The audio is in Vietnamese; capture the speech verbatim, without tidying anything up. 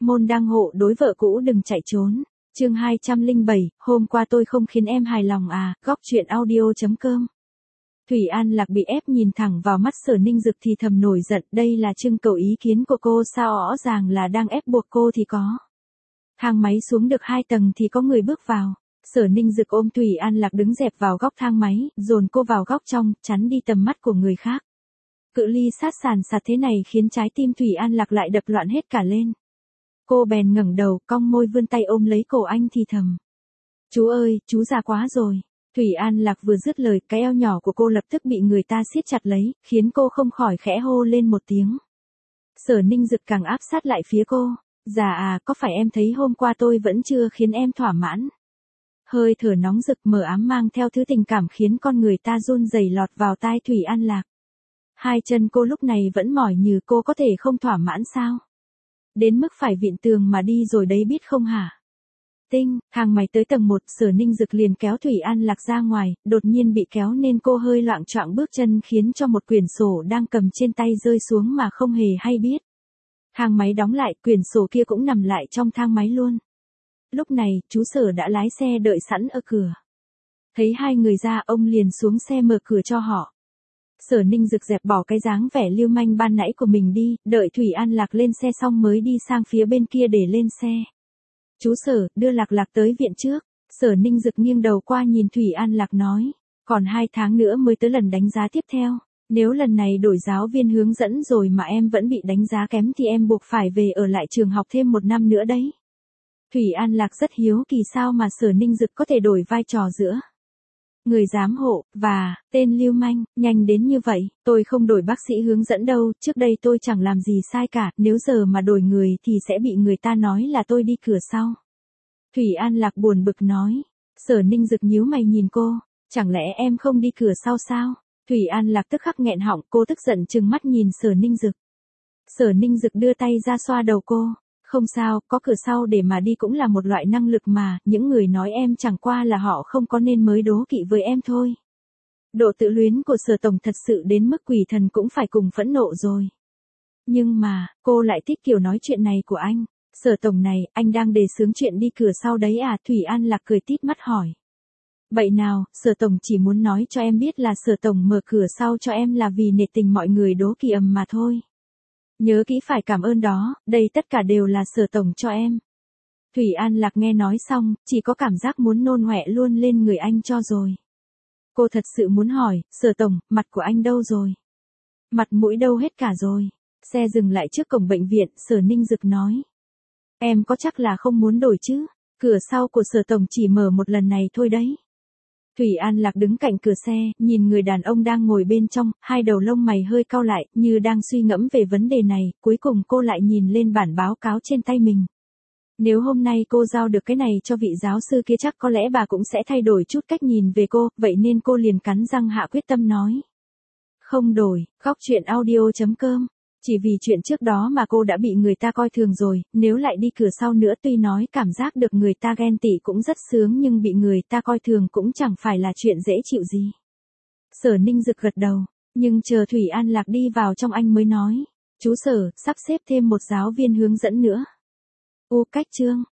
môn đăng hộ đối vợ cũ đừng chạy trốn. Chương hai trăm lẻ bảy, hôm qua tôi không khiến em hài lòng à, góc truyện audio.com. Thủy An Lạc bị ép nhìn thẳng vào mắt Sở Ninh Dực thì thầm nổi giận, đây là trưng cầu ý kiến của cô sao, rõ ràng là đang ép buộc cô thì có. Thang máy xuống được hai tầng thì có người bước vào. Sở Ninh Dực ôm Thủy An Lạc đứng dẹp vào góc thang máy, dồn cô vào góc trong, chắn đi tầm mắt của người khác. Cự ly sát sàn sạt thế này khiến trái tim Thủy An Lạc lại đập loạn hết cả lên. Cô bèn ngẩng đầu, cong môi vươn tay ôm lấy cổ anh thì thầm. Chú ơi, chú già quá rồi. Thủy An Lạc vừa dứt lời, cái eo nhỏ của cô lập tức bị người ta siết chặt lấy, khiến cô không khỏi khẽ hô lên một tiếng. Sở Ninh Dực càng áp sát lại phía cô. Già à, có phải em thấy hôm qua tôi vẫn chưa khiến em thỏa mãn? Hơi thở nóng rực mờ ám mang theo thứ tình cảm khiến con người ta run rẩy lọt vào tai Thủy An Lạc. Hai chân cô lúc này vẫn mỏi nhừ, cô có thể không thỏa mãn sao? Đến mức phải vịn tường mà đi rồi đấy biết không hả? Tinh, thang máy tới tầng một, Sở Ninh Dực liền kéo Thủy An Lạc ra ngoài, đột nhiên bị kéo nên cô hơi loạng choạng bước chân khiến cho một quyển sổ đang cầm trên tay rơi xuống mà không hề hay biết. Thang máy đóng lại, quyển sổ kia cũng nằm lại trong thang máy luôn. Lúc này, chú Sở đã lái xe đợi sẵn ở cửa. Thấy hai người ra, ông liền xuống xe mở cửa cho họ. Sở Ninh Dực dẹp bỏ cái dáng vẻ lưu manh ban nãy của mình đi, đợi Thủy An Lạc lên xe xong mới đi sang phía bên kia để lên xe. Chú Sở, đưa Lạc Lạc tới viện trước. Sở Ninh Dực nghiêng đầu qua nhìn Thủy An Lạc nói. Còn hai tháng nữa mới tới lần đánh giá tiếp theo. Nếu lần này đổi giáo viên hướng dẫn rồi mà em vẫn bị đánh giá kém thì em buộc phải về ở lại trường học thêm một năm nữa đấy. Thủy An Lạc rất hiếu kỳ sao mà Sở Ninh Dực có thể đổi vai trò giữa người giám hộ và tên lưu manh, nhanh đến như vậy, tôi không đổi bác sĩ hướng dẫn đâu, trước đây tôi chẳng làm gì sai cả, nếu giờ mà đổi người thì sẽ bị người ta nói là tôi đi cửa sau. Thủy An Lạc buồn bực nói. Sở Ninh Dực nhíu mày nhìn cô, chẳng lẽ em không đi cửa sau sao? Thủy An Lạc tức khắc nghẹn họng, cô tức giận trừng mắt nhìn Sở Ninh Dực. Sở Ninh Dực đưa tay ra xoa đầu cô. Không sao, có cửa sau để mà đi cũng là một loại năng lực mà, những người nói em chẳng qua là họ không có nên mới đố kỵ với em thôi. Độ tự luyến của Sở Tổng thật sự đến mức quỷ thần cũng phải cùng phẫn nộ rồi. Nhưng mà, cô lại thích kiểu nói chuyện này của anh. Sở Tổng này, anh đang đề xướng chuyện đi cửa sau đấy à? Thủy An Lạc cười tít mắt hỏi. Vậy nào, Sở Tổng chỉ muốn nói cho em biết là Sở Tổng mở cửa sau cho em là vì nể tình mọi người đố kỵ ầm mà thôi. Nhớ kỹ phải cảm ơn đó, đây tất cả đều là Sở Tổng cho em. Thủy An Lạc nghe nói xong, chỉ có cảm giác muốn nôn hoẹ luôn lên người anh cho rồi. Cô thật sự muốn hỏi, Sở Tổng, mặt của anh đâu rồi? Mặt mũi đâu hết cả rồi? Xe dừng lại trước cổng bệnh viện, Sở Ninh Dực nói. Em có chắc là không muốn đổi chứ? Cửa sau của Sở Tổng chỉ mở một lần này thôi đấy. Thủy An Lạc đứng cạnh cửa xe, nhìn người đàn ông đang ngồi bên trong, hai đầu lông mày hơi cau lại, như đang suy ngẫm về vấn đề này, cuối cùng cô lại nhìn lên bản báo cáo trên tay mình. Nếu hôm nay cô giao được cái này cho vị giáo sư kia chắc có lẽ bà cũng sẽ thay đổi chút cách nhìn về cô, vậy nên cô liền cắn răng hạ quyết tâm nói. Không đổi, góc truyện audio.com. Chỉ vì chuyện trước đó mà cô đã bị người ta coi thường rồi, nếu lại đi cửa sau nữa tuy nói cảm giác được người ta ghen tị cũng rất sướng nhưng bị người ta coi thường cũng chẳng phải là chuyện dễ chịu gì. Sở Ninh Dực gật đầu, nhưng chờ Thủy An Lạc đi vào trong anh mới nói. Chú Sở, sắp xếp thêm một giáo viên hướng dẫn nữa. U cách chương.